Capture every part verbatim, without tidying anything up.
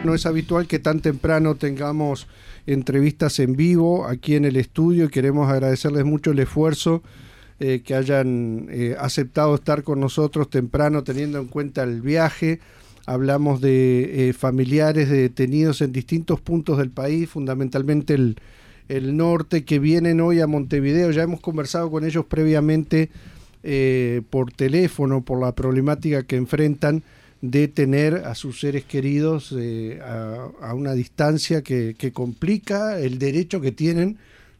No es habitual que tan temprano tengamos entrevistas en vivo aquí en el estudio y queremos agradecerles mucho el esfuerzo eh, que hayan eh, aceptado estar con nosotros temprano, teniendo en cuenta el viaje. Hablamos de eh, familiares de detenidos en distintos puntos del país, fundamentalmente el, el norte, que vienen hoy a Montevideo. Ya hemos conversado con ellos previamente eh, por teléfono, por la problemática que enfrentan de tener a sus seres queridos eh, a, a una distancia que, que complica el derecho que tienen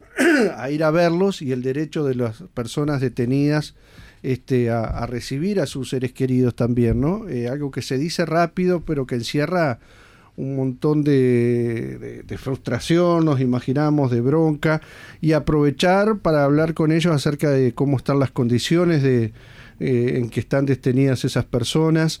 a ir a verlos y el derecho de las personas detenidas este, a, a recibir a sus seres queridos también, ¿no? Eh, algo que se dice rápido, pero que encierra un montón de, de, de frustración, nos imaginamos, de bronca, y aprovechar para hablar con ellos acerca de cómo están las condiciones de, eh, en que están detenidas esas personas,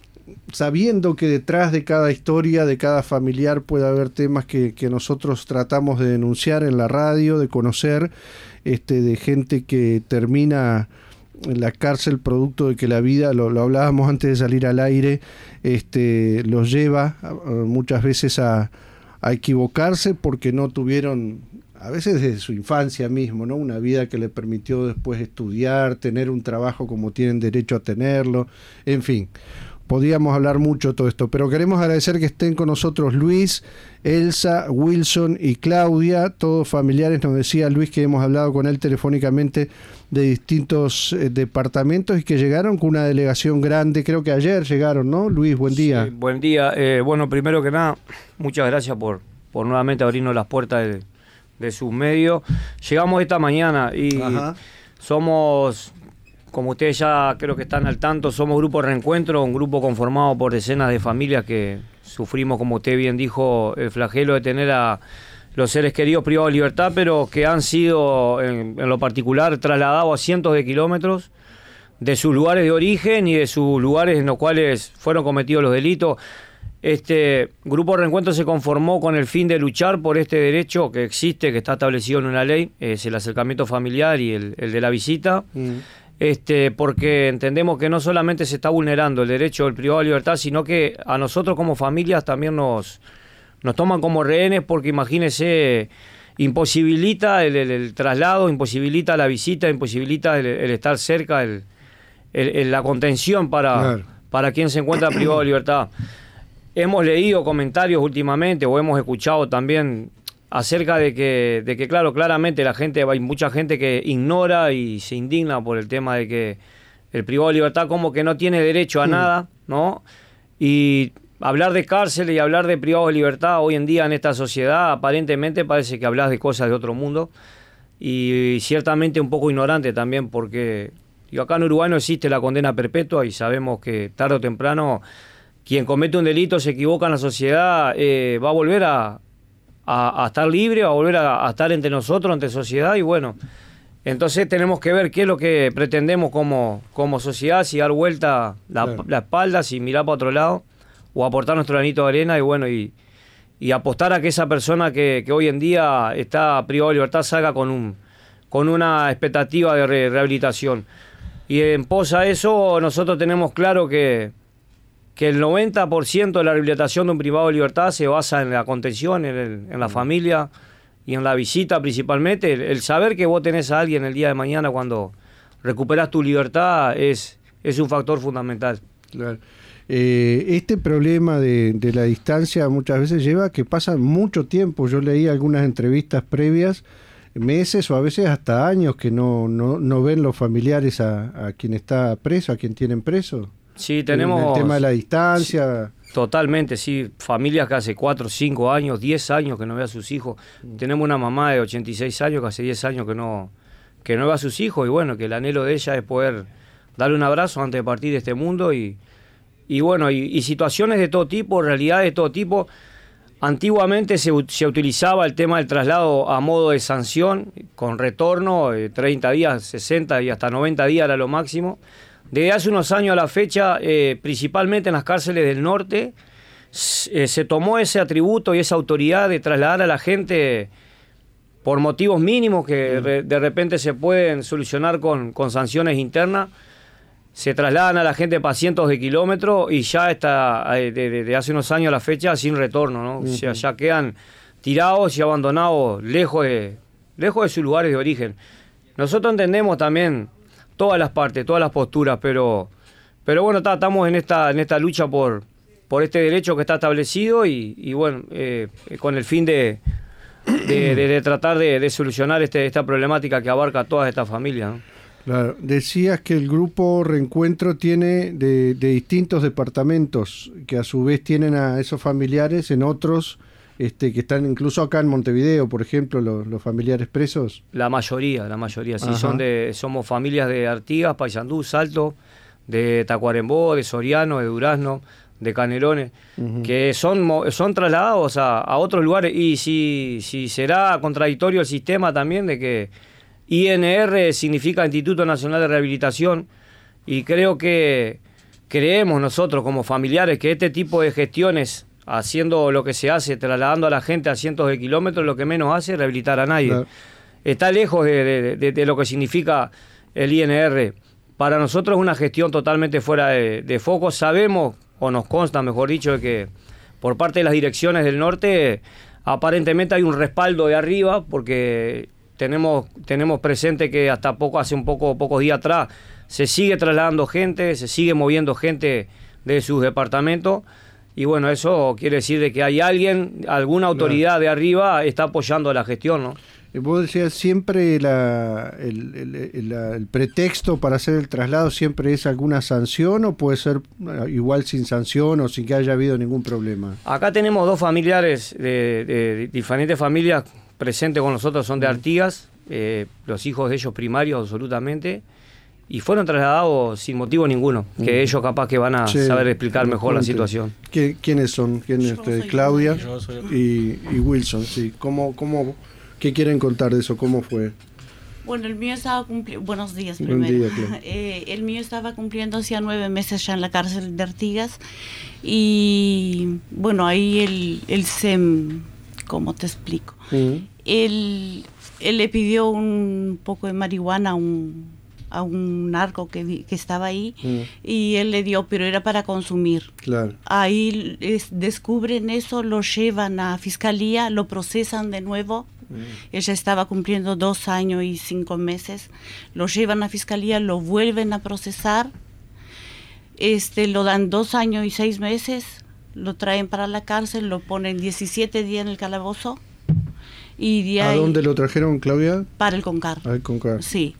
sabiendo que detrás de cada historia, de cada familiar, puede haber temas que, que nosotros tratamos de denunciar en la radio, de conocer, este, de gente que termina en la cárcel producto de que la vida, lo, lo hablábamos antes de salir al aire, este, los lleva uh, muchas veces a, a equivocarse porque no tuvieron, a veces desde su infancia mismo, ¿no? Una vida que le permitió después estudiar, tener un trabajo como tienen derecho a tenerlo, en fin. Podríamos hablar mucho de todo esto, pero queremos agradecer que estén con nosotros Luis, Elsa, Wilson y Claudia, todos familiares. Nos decía Luis que hemos hablado con él telefónicamente de distintos eh, departamentos y que llegaron con una delegación grande, creo que ayer llegaron, ¿no? Luis, buen día. Sí, buen día. Eh, bueno, primero que nada, muchas gracias por, por nuevamente abrirnos las puertas de, de sus medios. Llegamos esta mañana y Ajá. somos... Como ustedes ya creo que están al tanto, somos Grupo Reencuentro, un grupo conformado por decenas de familias que sufrimos, como usted bien dijo, el flagelo de tener a los seres queridos privados de libertad, pero que han sido, en, en lo particular, trasladados a cientos de kilómetros de sus lugares de origen y de sus lugares en los cuales fueron cometidos los delitos. Este Grupo Reencuentro se conformó con el fin de luchar por este derecho que existe, que está establecido en una ley, es el acercamiento familiar y el, el de la visita. Mm. Este, porque entendemos que no solamente se está vulnerando el derecho del privado de libertad, sino que a nosotros como familias también nos, nos toman como rehenes, porque imagínese, imposibilita el, el, el traslado, imposibilita la visita, imposibilita el, el estar cerca, el, el, el, la contención para, claro. para quien se encuentra privado de libertad. Hemos leído comentarios últimamente o hemos escuchado también acerca de que, de que, claro, claramente la gente, hay mucha gente que ignora y se indigna por el tema de que el privado de libertad como que no tiene derecho a nada, ¿no? Y hablar de cárcel y hablar de privado de libertad hoy en día en esta sociedad, aparentemente parece que hablas de cosas de otro mundo y ciertamente un poco ignorante también, porque digo, acá en Uruguay no existe la condena perpetua y sabemos que tarde o temprano quien comete un delito, se equivoca en la sociedad, eh, va a volver a A, a estar libre, a volver a, a estar entre nosotros, entre sociedad, y bueno, entonces tenemos que ver qué es lo que pretendemos como, como sociedad, si dar vuelta la, claro. la espalda, si mirar para otro lado, o aportar nuestro granito de arena, y bueno, y, y apostar a que esa persona que, que hoy en día está privada de libertad salga con, un, con una expectativa de re, rehabilitación. Y en pos a eso, nosotros tenemos claro que que el noventa por ciento de la rehabilitación de un privado de libertad se basa en la contención, en, el, en la familia y en la visita principalmente. El, el saber que vos tenés a alguien el día de mañana cuando recuperás tu libertad es, es un factor fundamental. Claro. Eh, este problema de, de la distancia muchas veces lleva a que pasan mucho tiempo. Yo leí algunas entrevistas previas, meses o a veces hasta años que no, no, no ven los familiares a, a quien está preso, a quien tienen preso. Sí, tenemos... El tema de la distancia. Sí, totalmente, sí. Familias que hace cuatro, cinco años, diez años que no ve a sus hijos. Mm. Tenemos una mamá de ochenta y seis años que hace diez años que no, que no ve a sus hijos. Y bueno, que el anhelo de ella es poder darle un abrazo antes de partir de este mundo. Y, y bueno, y, y situaciones de todo tipo, realidades de todo tipo. Antiguamente se, se utilizaba el tema del traslado a modo de sanción, con retorno, eh, treinta días, sesenta y hasta noventa días era lo máximo. Desde hace unos años a la fecha, eh, principalmente en las cárceles del norte, eh, se tomó ese atributo y esa autoridad de trasladar a la gente por motivos mínimos que re, de repente se pueden solucionar con, con sanciones internas. se trasladan a la gente para cientos de kilómetros y ya está, desde de, de hace unos años a la fecha, sin retorno, ¿no? Uh-huh. O sea, ya quedan tirados y abandonados lejos de, lejos de sus lugares de origen. Nosotros entendemos también todas las partes, todas las posturas, pero, pero bueno, está, estamos en esta, en esta lucha por, por este derecho que está establecido y, y bueno, eh, con el fin de, de, de, de tratar de, de solucionar este, esta problemática que abarca a todas estas familias, ¿no? Claro. Decías que el grupo Reencuentro tiene de, de distintos departamentos, que a su vez tienen a esos familiares en otros, este, que están incluso acá en Montevideo, por ejemplo, los, los familiares presos. La mayoría, la mayoría, sí, son de, somos familias de Artigas, Paysandú, Salto, de Tacuarembó, de Soriano, de Durazno, de Canelones, uh-huh. que son, son trasladados a, a otros lugares, y si, si será contradictorio el sistema también de que I N R significa Instituto Nacional de Rehabilitación, y creo que creemos nosotros como familiares que este tipo de gestiones, haciendo lo que se hace, trasladando a la gente a cientos de kilómetros, lo que menos hace es rehabilitar a nadie. Claro. Está lejos de, de, de, de lo que significa el I N R. Para nosotros es una gestión totalmente fuera de, de foco. Sabemos, o nos consta, mejor dicho, de que por parte de las direcciones del norte aparentemente hay un respaldo de arriba, porque Tenemos, tenemos presente que hasta poco, hace un poco, pocos días atrás, se sigue trasladando gente, se sigue moviendo gente de sus departamentos, y bueno, eso quiere decir de que hay alguien, alguna autoridad de arriba está apoyando la gestión, ¿no? Vos decías, siempre la, el, el, el, el pretexto para hacer el traslado siempre es alguna sanción, o puede ser igual sin sanción o sin que haya habido ningún problema. Acá tenemos dos familiares de, de, de diferentes familias presentes con nosotros, son de Artigas, eh, los hijos de ellos primarios absolutamente, y fueron trasladados sin motivo ninguno, que uh-huh. ellos capaz que van a sí, saber explicar mejor la situación. ¿Quiénes son? ¿Quiénes? Este, Claudia y, y Wilson, sí. ¿Cómo, cómo, ¿Qué quieren contar de eso? ¿Cómo fue? Bueno, el mío estaba cumpliendo... Buenos días primero. Buen día, claro. eh, el mío estaba cumpliendo hacía nueve meses ya en la cárcel de Artigas, y bueno, ahí él, él se... ¿Cómo te explico? Uh-huh. Él, él le pidió un poco de marihuana a un, a un narco que, que estaba ahí, uh-huh. y él le dio, pero era para consumir. Claro. Ahí es, descubren eso, lo llevan a fiscalía, lo procesan de nuevo. Uh-huh. Ella estaba cumpliendo dos años y cinco meses. Lo llevan a fiscalía, lo vuelven a procesar. Este, lo dan dos años y seis meses. Lo traen para la cárcel, lo ponen diecisiete días en el calabozo. Y de ahí, ¿a dónde lo trajeron, Claudia? Para el Concar. Al Concar. Sí.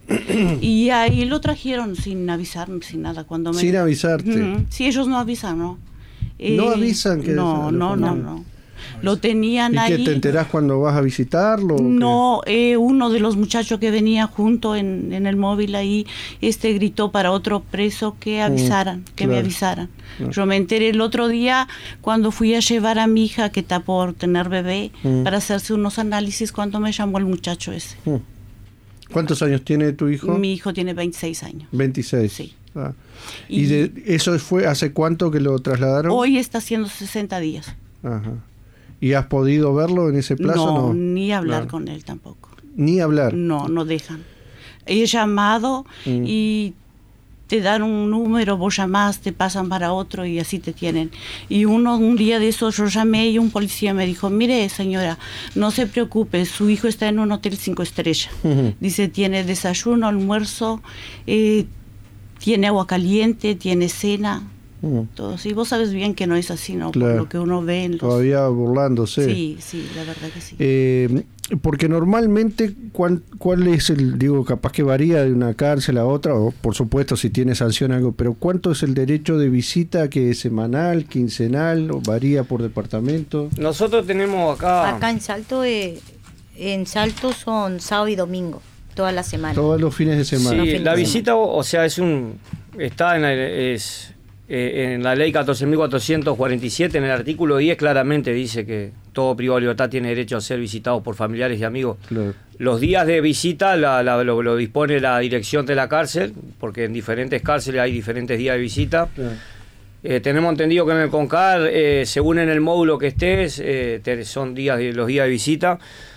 Y ahí lo trajeron sin avisarme, sin nada. Cuando me... Sin avisarte. Uh-huh. Sí, ellos no avisan, ¿no? Eh, ¿No avisan? que No, no, no, no. Lo tenían ¿Y ahí. ¿Y que te enterás cuando vas a visitarlo? No, eh, uno de los muchachos que venía junto en, en el móvil ahí, este gritó para otro preso que avisaran, mm, que claro. me avisaran. Claro. Yo me enteré el otro día cuando fui a llevar a mi hija, que está por tener bebé, mm. para hacerse unos análisis, cuando me llamó el muchacho ese. Mm. ¿Cuántos años tiene tu hijo? Mi hijo tiene veintiséis años. veintiséis. Sí. Ah. ¿Y, ¿Y de eso fue hace cuánto que lo trasladaron? Hoy está haciendo sesenta días. Ajá. ¿Y has podido verlo en ese plazo? No, no? ni hablar claro. con él tampoco. ¿Ni hablar? No, no dejan. He llamado mm. y te dan un número, vos llamás, te pasan para otro y así te tienen. Y uno, un día de esos, yo llamé y un policía me dijo, mire señora, no se preocupe, su hijo está en un hotel cinco estrellas. Uh-huh. Dice, tiene desayuno, almuerzo, eh, tiene agua caliente, tiene cena. Uh-huh. Todos. Y vos sabes bien que no es así, ¿no? Claro. Por lo que uno ve en los... Todavía burlándose. Sí, sí, la verdad que sí. Eh, porque normalmente, ¿cuál, ¿cuál es el, digo, capaz que varía de una cárcel a otra, o por supuesto si tiene sanción algo, pero ¿cuánto es el derecho de visita, que es semanal, quincenal, o varía por departamento? Nosotros tenemos acá... Acá en Salto, eh, en Salto son sábado y domingo, toda la semana. Todos los fines de semana. Sí, la visita, o sea, es un... Está en la... Es, Eh, en la ley catorce mil cuatrocientos cuarenta y siete, en el artículo diez, claramente dice que todo privado de libertad tiene derecho a ser visitado por familiares y amigos. Claro. Los días de visita la, la, lo, lo dispone la dirección de la cárcel, porque en diferentes cárceles hay diferentes días de visita. Claro. Eh, tenemos entendido que en el Concar, eh, según en el módulo que estés, eh, te, son días de, los días de visita.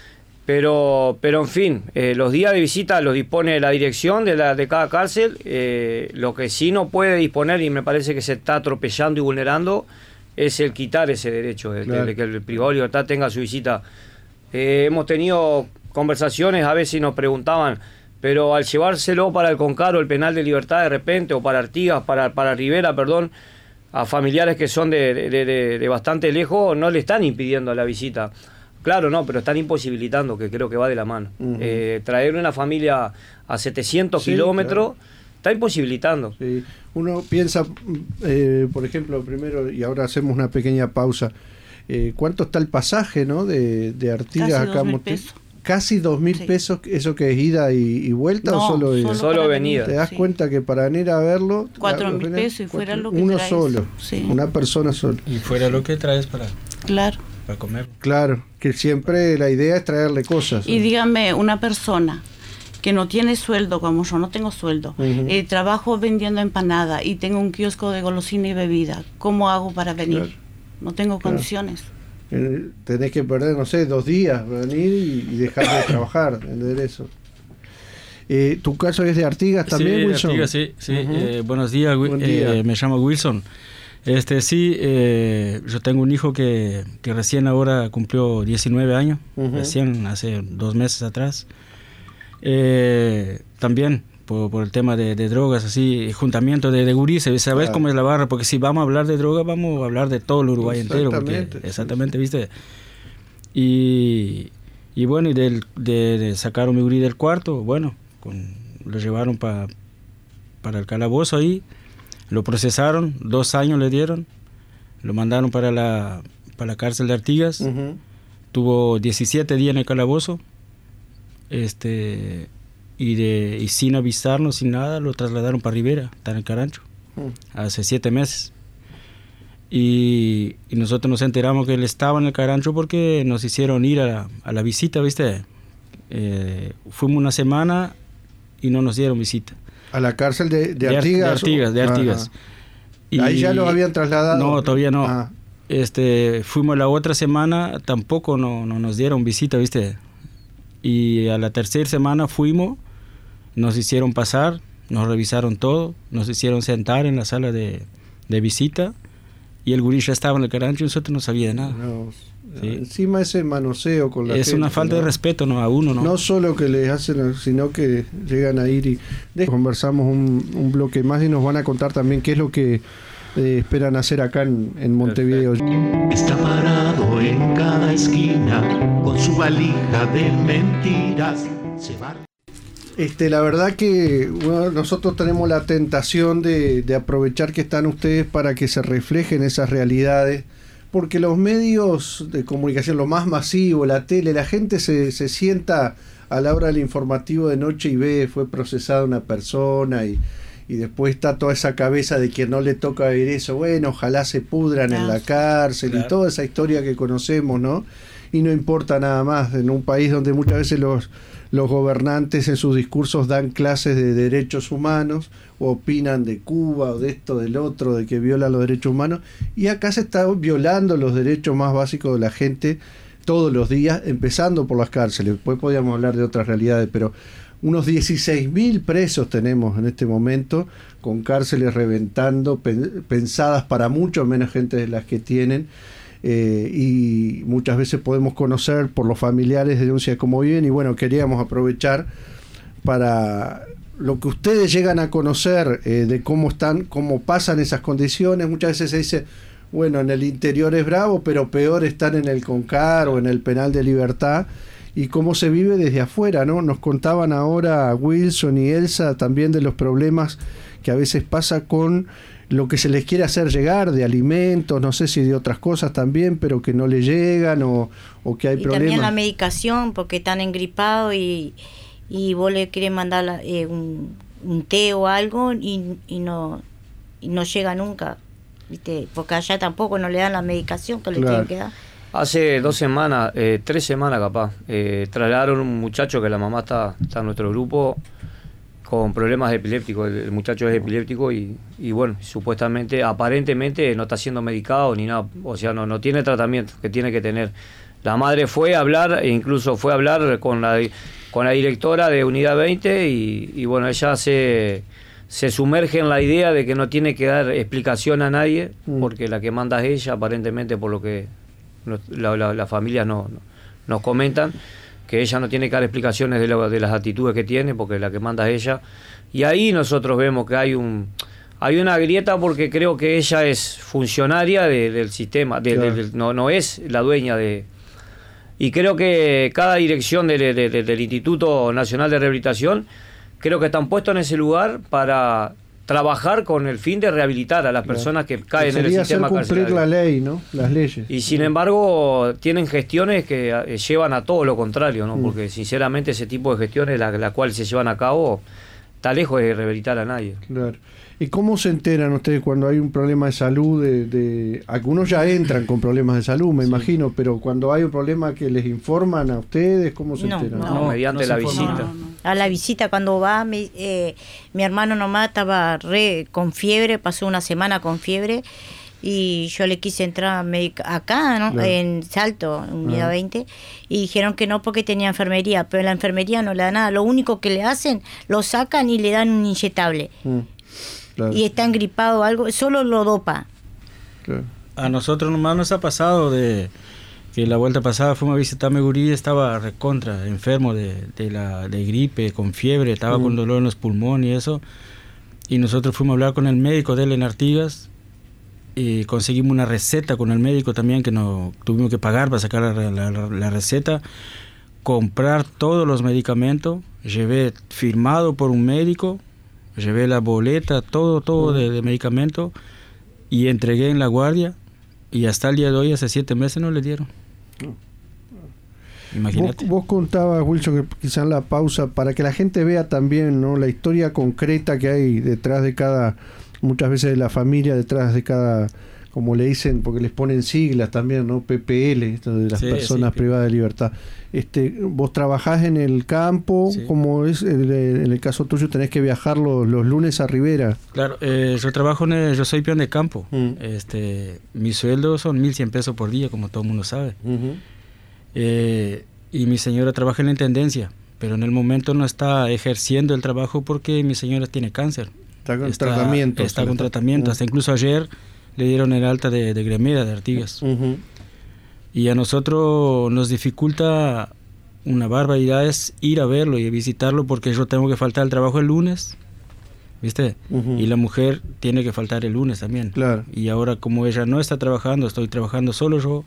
Pero, pero en fin, eh, los días de visita los dispone la dirección de, la, de cada cárcel. Eh, lo que sí no puede disponer, y me parece que se está atropellando y vulnerando, es el quitar ese derecho, de, claro. de, de que el privado de libertad tenga su visita. Eh, hemos tenido conversaciones, a veces nos preguntaban, pero al llevárselo para el Concar o el penal de libertad de repente, o para Artigas, para, para Rivera, perdón, a familiares que son de, de, de, de bastante lejos, no le están impidiendo la visita. Claro, no, pero están imposibilitando, que creo que va de la mano. Uh-huh. Eh, traer una familia a setecientos sí, kilómetros claro. está imposibilitando. Sí. Uno piensa, eh, por ejemplo, primero, y ahora hacemos una pequeña pausa, eh, ¿cuánto está el pasaje, no, de, de Artigas Casi acá a Montevideo? Casi dos mil sí. pesos, ¿eso que es ida y, y vuelta no, o solo ida? Solo, solo venida. ¿Te das sí. cuenta que para venir a verlo? Cuatro mil pesos y fuera lo que uno traes. solo, sí. una persona sola. Y fuera lo que traes para... Claro. Para comer. Claro, que siempre la idea es traerle cosas. Y ¿no? dígame, una persona que no tiene sueldo, como yo no tengo sueldo, uh-huh. eh, trabajo vendiendo empanada y tengo un kiosco de golosina y bebida, ¿cómo hago para venir? Claro. No tengo claro. condiciones. Eh, tenés que perder, no sé, dos días para venir y, y dejar de trabajar, entender eso. Eh, ¿Tu caso es de Artigas también, sí, Wilson? Artigas, sí, sí. Uh-huh. eh, buenos días, Buen día. Eh, me llamo Wilson. Este sí, eh, yo tengo un hijo que, que recién ahora cumplió diecinueve años, uh-huh. recién hace dos meses atrás. Eh, también por, por el tema de, de drogas, así, juntamiento de, de gurises, ¿sabes claro. cómo es la barra? Porque si vamos a hablar de droga, vamos a hablar de todo el Uruguay entero. Porque, sí. Exactamente, ¿viste? Y, y bueno, y del, de, de sacaron mi gurí del cuarto, bueno, con, lo llevaron pa, para el calabozo ahí. Lo procesaron, dos años le dieron, lo mandaron para la, para la cárcel de Artigas, uh-huh. tuvo diecisiete días en el calabozo, este, y, de, y sin avisarnos, sin nada, lo trasladaron para Rivera, está en el Carancho, uh-huh. hace siete meses. Y, y nosotros nos enteramos que él estaba en el Carancho porque nos hicieron ir a la, a la visita, ¿viste? Eh, fuimos una semana y no nos dieron visita. ¿A la cárcel de, de Artigas? De Artigas, de Artigas. Y ahí ya los habían trasladado. No, todavía no. Ah. Este, fuimos la otra semana, tampoco no, no nos dieron visita, ¿viste? Y a la tercera semana fuimos, nos hicieron pasar, nos revisaron todo, nos hicieron sentar en la sala de, de visita y el gurí ya estaba en el Carancho y nosotros no sabíamos de nada. No. Sí. Encima ese manoseo con la es gente, una falta ¿no? de respeto, ¿no? A uno, ¿no? No solo que les hacen, sino que llegan a ir y de, conversamos un, un bloque más y nos van a contar también qué es lo que eh, esperan hacer acá en, en Montevideo. Está parado en cada esquina con su valija de mentiras. Se va. Este, la verdad que bueno, nosotros tenemos la tentación de, de aprovechar que están ustedes para que se reflejen esas realidades. Porque los medios de comunicación, lo más masivo, la tele, la gente se, se sienta a la hora del informativo de noche y ve, fue procesada una persona y, y después está toda esa cabeza de quien no le toca ver eso, bueno, ojalá se pudran claro. en la cárcel claro. y toda esa historia que conocemos, ¿no? Y no importa nada más, en un país donde muchas veces los, los gobernantes en sus discursos dan clases de derechos humanos, o opinan de Cuba o de esto, del otro, de que viola los derechos humanos, y acá se está violando los derechos más básicos de la gente todos los días, empezando por las cárceles. Después podríamos hablar de otras realidades, pero unos dieciséis mil presos tenemos en este momento, con cárceles reventando, pen, pensadas para mucho menos gente de las que tienen, eh, y muchas veces podemos conocer por los familiares denuncias cómo viven, y bueno, queríamos aprovechar para lo que ustedes llegan a conocer eh, de cómo están, cómo pasan esas condiciones. Muchas veces se dice, bueno, en el interior es bravo, pero peor están en el Concar o en el penal de libertad, y cómo se vive desde afuera, ¿no? Nos contaban ahora Wilson y Elsa también de los problemas que a veces pasa con lo que se les quiere hacer llegar de alimentos, no sé si de otras cosas también, pero que no le llegan o, o que hay y problemas. También la medicación, porque están engripados y y vos le querés mandar eh, un, un té o algo y, y no y no llega nunca, ¿viste? Porque allá tampoco no le dan la medicación que le claro. tienen que dar. Hace dos semanas, eh, tres semanas capaz, eh, trasladaron un muchacho que la mamá está, está en nuestro grupo con problemas epilépticos. El, el muchacho es epiléptico y, y bueno, supuestamente, aparentemente no está siendo medicado ni nada, o sea, no, no tiene tratamiento que tiene que tener. La madre fue a hablar, e incluso fue a hablar con la, con la directora de Unidad veinte y, y bueno, ella se, se sumerge en la idea de que no tiene que dar explicación a nadie, mm. porque la que manda es ella, aparentemente, por lo que la, la, la familia no, no, nos comentan, que ella no tiene que dar explicaciones de, lo, de las actitudes que tiene, porque la que manda es ella. Y ahí nosotros vemos que hay un hay una grieta, porque creo que ella es funcionaria de, del sistema, de, claro. de, de, no, no es la dueña de... Y creo que cada dirección de, de, de, del Instituto Nacional de Rehabilitación, creo que están puestos en ese lugar para trabajar con el fin de rehabilitar a las claro. personas que caen que en el sistema carcelario. Cumplir la ley, ¿no? Las leyes. Y sin embargo, tienen gestiones que eh, llevan a todo lo contrario, ¿no? Mm. Porque sinceramente ese tipo de gestiones, la, la cual se llevan a cabo, está lejos de rehabilitar a nadie. Claro. ¿Y cómo se enteran ustedes cuando hay un problema de salud? De, de algunos ya entran con problemas de salud, me sí. imagino, pero cuando hay un problema que les informan a ustedes, ¿cómo se no, enteran? No, no mediante no la visita. No, no. A la visita cuando va, mi, eh, mi hermano nomás estaba re con fiebre, pasó una semana con fiebre y yo le quise entrar acá, ¿no? Claro. En Salto, en Unidad ah. veinte, y dijeron que no porque tenía enfermería, pero en la enfermería no le da nada, lo único que le hacen, lo sacan y le dan un inyectable. Mm. Claro. Y está engripado o algo, solo lo dopa. Claro. A nosotros nomás nos ha pasado de que la vuelta pasada fuimos a visitar a Megurí, estaba recontra, enfermo de, de la de gripe, con fiebre, estaba mm. con dolor en los pulmones y eso, y nosotros fuimos a hablar con el médico de él en Artigas, y conseguimos una receta con el médico también, que no tuvimos que pagar para sacar la, la, la receta, comprar todos los medicamentos, llevé firmado por un médico, llevé la boleta, todo, todo de, de medicamento, y entregué en la guardia, y hasta el día de hoy, hace siete meses, no le dieron. Imagínate. Vos, vos contabas, Wilson, que quizás la pausa, para que la gente vea también, ¿no?, la historia concreta que hay detrás de cada, muchas veces de la familia, detrás de cada, como le dicen, porque les ponen siglas también, ¿no?, P P L, esto de las sí, personas sí, privadas de libertad. Este, vos trabajás en el campo, sí. como es el, en el caso tuyo, tenés que viajar los, los lunes a Rivera. Claro, eh, yo trabajo en el, yo soy peón de campo. Mm. Este, mi sueldo son mil cien pesos por día, como todo el mundo sabe. Uh-huh. eh, y mi señora trabaja en la intendencia, pero en el momento no está ejerciendo el trabajo porque mi señora tiene cáncer. Está con está, tratamiento. Está con tratamiento, uh-huh. hasta incluso ayer le dieron el alta de, de Gremeda, de Artigas. Uh-huh. Y a nosotros nos dificulta una barbaridad es ir a verlo y visitarlo, porque yo tengo que faltar al trabajo el lunes, ¿viste? Uh-huh. Y la mujer tiene que faltar el lunes también. Claro. Y ahora, como ella no está trabajando, estoy trabajando solo yo.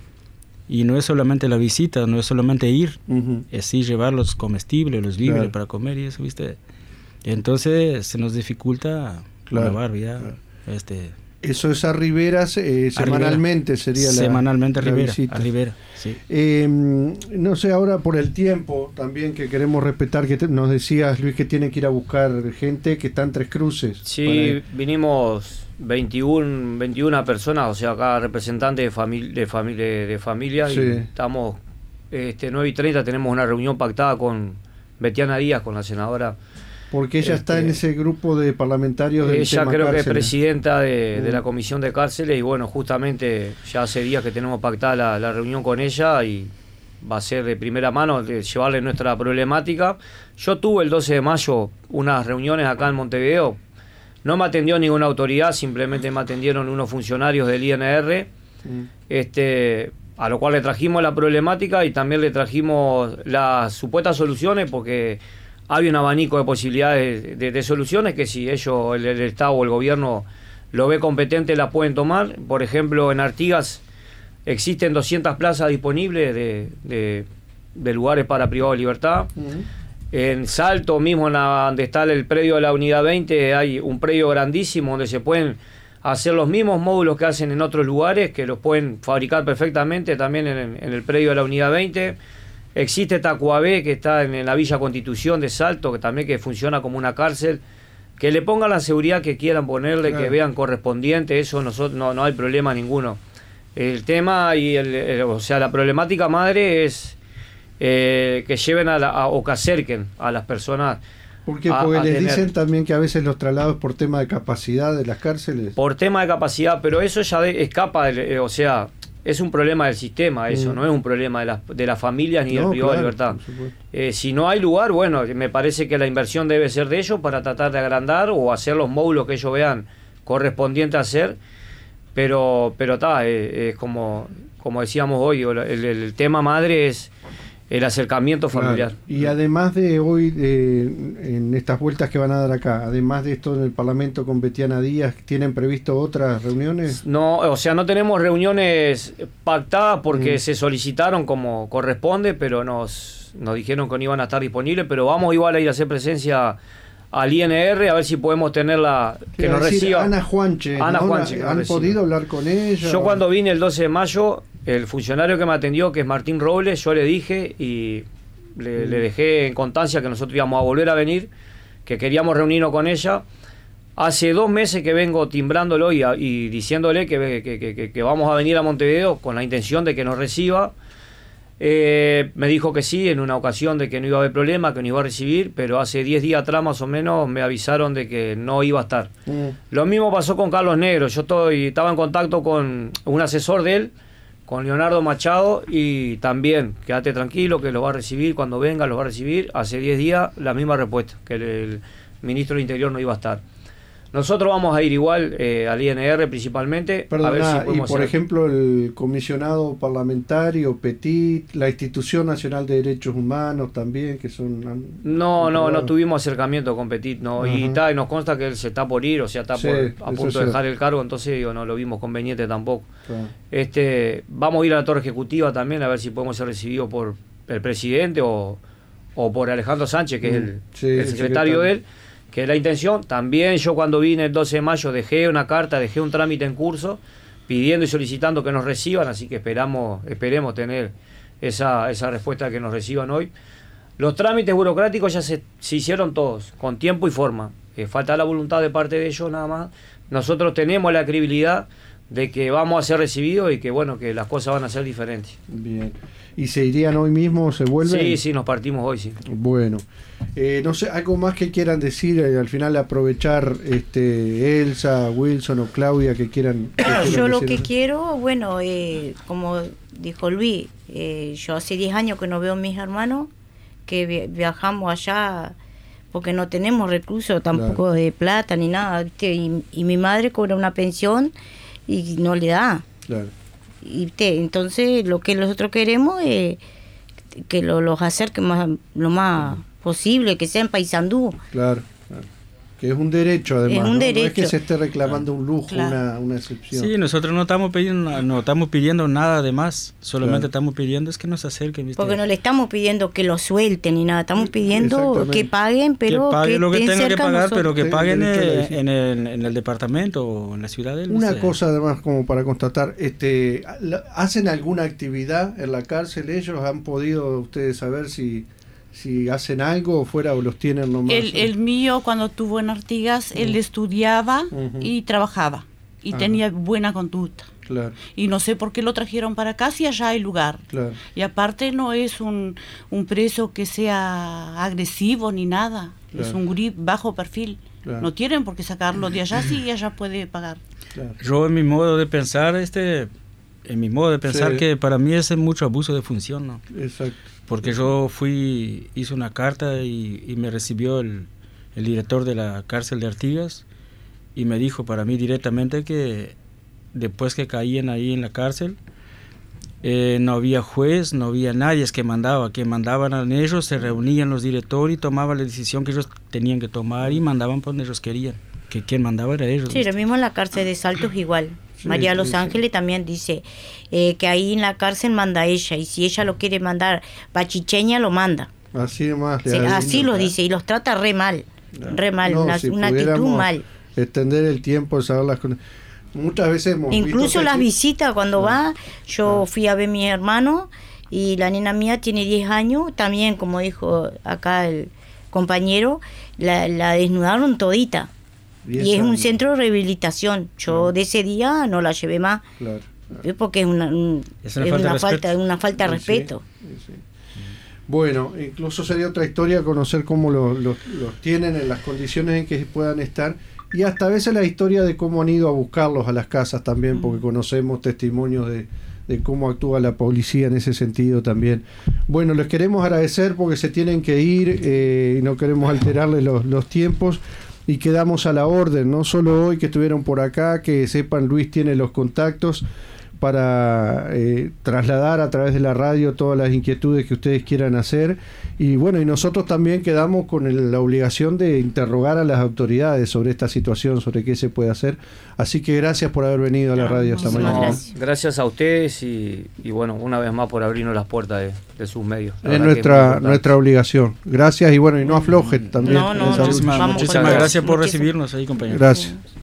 Y no es solamente la visita, no es solamente ir, uh-huh. es sí llevar los comestibles, los víveres claro. para comer y eso, ¿viste? Entonces se nos dificulta claro. una barbaridad. Claro. Este, Eso es a Riberas, eh, a semanalmente Rivera. sería la Semanalmente a la Rivera, visita. a Rivera, sí. Eh, no sé, ahora por el tiempo también que queremos respetar, que te, nos decías, Luis, que tiene que ir a buscar gente que está en Tres Cruces. Sí, vinimos veintiuna, veintiuna personas, o sea, acá representantes de, fami- de, fami- de, de familia, sí. y estamos, este, nueve y treinta tenemos una reunión pactada con Betiana Díaz, con la senadora. Porque ella este, está en ese grupo de parlamentarios del ella tema creo cárceles. Que es presidenta de, uh. de la Comisión de Cárceles, y bueno, justamente ya hace días que tenemos pactada la, la reunión con ella, y va a ser de primera mano de llevarle nuestra problemática. Yo tuve el doce de mayo unas reuniones acá en Montevideo, no me atendió ninguna autoridad, simplemente me atendieron unos funcionarios del I N R, uh. este, a lo cual le trajimos la problemática y también le trajimos las supuestas soluciones, porque hay un abanico de posibilidades de, de, de soluciones que si ellos, el, el Estado o el gobierno lo ve competente, la pueden tomar. Por ejemplo, en Artigas existen doscientas plazas disponibles de, de, de lugares para privados de libertad. Uh-huh. En Salto mismo, en la, donde está el predio de la Unidad veinte, hay un predio grandísimo donde se pueden hacer los mismos módulos que hacen en otros lugares, que los pueden fabricar perfectamente también en, en el predio de la Unidad veinte. Existe Tacuabé, que está en la Villa Constitución de Salto, que también que funciona como una cárcel, que le pongan la seguridad que quieran ponerle, claro. que vean correspondiente, eso nosotros no, no hay problema ninguno. El tema, y el, el, o sea, la problemática madre es eh, que lleven a, la, a o que acerquen a las personas. Porque, porque a, a les tener, dicen también que a veces los traslados por tema de capacidad de las cárceles. Por tema de capacidad, pero eso ya de, escapa, de, o sea... es un problema del sistema eso, mm. no es un problema de las de las familias ni no, del privado claro, de libertad. Eh, si no hay lugar, bueno, me parece que la inversión debe ser de ellos para tratar de agrandar o hacer los módulos que ellos vean correspondientes a hacer, pero pero está, eh, es como, como decíamos hoy, el, el, el tema madre es el acercamiento familiar. Claro. Y además de hoy, de, en estas vueltas que van a dar acá, además de esto en el Parlamento con Betiana Díaz, ¿tienen previsto otras reuniones? No, o sea, no tenemos reuniones pactadas porque mm. se solicitaron como corresponde, pero nos, nos dijeron que no iban a estar disponibles, pero vamos igual a ir a hacer presencia al I N R a ver si podemos tenerla, que nos decir, reciba. Ana Juanche, Ana ¿no? Juanche ¿Han podido hablar con ella? Yo cuando vine el doce de mayo, el funcionario que me atendió, que es Martín Robles, yo le dije y le, mm. le dejé en constancia que nosotros íbamos a volver a venir, que queríamos reunirnos con ella. Hace dos meses que vengo timbrándolo y, y diciéndole que, que, que, que vamos a venir a Montevideo con la intención de que nos reciba. Eh, me dijo que sí, en una ocasión de que no iba a haber problema, que no iba a recibir, pero hace diez días atrás más o menos me avisaron de que no iba a estar. Mm. Lo mismo pasó con Carlos Negro. Yo estoy, estaba en contacto con un asesor de él, con Leonardo Machado, y también, quédate tranquilo que lo va a recibir, cuando venga lo va a recibir. Hace diez días la misma respuesta, que el, el ministro del Interior no iba a estar. Nosotros vamos a ir igual eh, al I N R principalmente. Perdona, a ver si y por hacer... ejemplo el comisionado parlamentario, Petit, la Institución Nacional de Derechos Humanos también, que son... No, no, no tuvimos acercamiento con Petit, no, y, ta, y nos consta que él se está por ir, o sea, está sí, por, a punto de dejar el cargo, entonces digo, no lo vimos conveniente tampoco. Claro. Este, vamos a ir a la Torre Ejecutiva también a ver si podemos ser recibidos por el presidente o, o por Alejandro Sánchez, que mm, es el, sí, el secretario, secretario de él, que es la intención. También yo cuando vine el doce de mayo dejé una carta, dejé un trámite en curso pidiendo y solicitando que nos reciban, así que esperamos esperemos tener esa, esa respuesta que nos reciban hoy. Los trámites burocráticos ya se, se hicieron todos, con tiempo y forma. Eh, falta la voluntad de parte de ellos nada más. Nosotros tenemos la credibilidad de que vamos a ser recibidos y que bueno, que las cosas van a ser diferentes. Bien. ¿Y se irían hoy mismo o se vuelven? Sí, sí, nos partimos hoy, sí. Bueno, eh, no sé, algo más que quieran decir, eh, al final aprovechar este Elsa, Wilson o Claudia que quieran. Que quieran yo lo decir. que quiero, bueno, eh, como dijo Luis, eh, yo hace diez años que no veo a mis hermanos, que viajamos allá porque no tenemos recursos tampoco claro. de plata ni nada, ¿viste? Y, y mi madre cobra una pensión y no le da. Claro. Y te, entonces lo que nosotros queremos es que lo, los acerquen más, lo más posible, que sea en Paysandú. Claro, claro. Que es un derecho además, es un ¿no? derecho. No es que se esté reclamando un lujo, claro. una, una excepción. Sí, nosotros no estamos pidiendo, no estamos pidiendo nada de más, solamente claro. estamos pidiendo es que nos acerquen. ¿Viste? Porque no le estamos pidiendo que lo suelten ni nada, estamos pidiendo que paguen, pero que paguen que lo que tengan que pagar, nosotros. pero que Sí, paguen el, en, el, en el departamento o en la ciudad de él. Una ¿viste? cosa además como para constatar, este, ¿hacen alguna actividad en la cárcel ellos? ¿Han podido ustedes saber si... si hacen algo o fuera o los tienen nomás? El, el mío cuando estuvo en Artigas, uh-huh. él estudiaba uh-huh. y trabajaba y Ajá. tenía buena conducta. Claro. Y no sé por qué lo trajeron para acá si allá hay lugar. Claro. Y aparte no es un, un preso que sea agresivo ni nada. Claro. Es un gurí bajo perfil. Claro. No tienen por qué sacarlo de allá si allá puede pagar. Claro. Yo en mi modo de pensar, este, en mi modo de pensar sí. que para mí es mucho abuso de función, ¿no? Exacto. Porque yo fui, hice una carta y, y me recibió el, el director de la cárcel de Artigas y me dijo para mí directamente que después que caían ahí en la cárcel, eh, no había juez, no había nadie que mandaba, que mandaban a ellos, se reunían los directores y tomaban la decisión que ellos tenían que tomar y mandaban por donde ellos querían, que quien mandaba era ellos. Sí, ¿viste? Lo mismo en la cárcel de Saltos igual. Sí, María Los sí, Ángeles sí. también dice eh, que ahí en la cárcel manda ella y si ella lo quiere mandar pa' Chicheña lo manda. Así más. Sí, así lo dice y los trata re mal, no. re mal, no, una, si una actitud mal. Extender el tiempo, saber las cosas. Muchas veces hemos incluso visto las que... visitas cuando no. va, yo no. fui a ver a mi hermano y la nena mía tiene diez años, también como dijo acá el compañero, la, la desnudaron todita. Y es un centro de rehabilitación. Yo claro. de ese día no la llevé más. Claro, claro. Porque es una, un, es una, es falta, una, falta, una falta de sí, respeto. Sí, sí. Bueno, incluso sería otra historia conocer cómo los, los, los tienen en las condiciones en que puedan estar. Y hasta a veces la historia de cómo han ido a buscarlos a las casas también, porque conocemos testimonios de, de cómo actúa la policía en ese sentido también. Bueno, les queremos agradecer porque se tienen que ir eh, y no queremos alterarles los, los tiempos y quedamos a la orden, no solo hoy que estuvieron por acá, que sepan, Luis tiene los contactos para eh, trasladar a través de la radio todas las inquietudes que ustedes quieran hacer, y bueno, y nosotros también quedamos con el, la obligación de interrogar a las autoridades sobre esta situación, sobre qué se puede hacer, así que gracias por haber venido a la radio esta mañana. Gracias. Gracias a ustedes y, y bueno, una vez más por abrirnos las puertas de, de sus medios. Es nuestra, es nuestra obligación. Gracias y bueno, y no aflojen también. No, no, no, muchísimas, vamos muchísimas gracias por recibirnos ahí, compañeros. Gracias.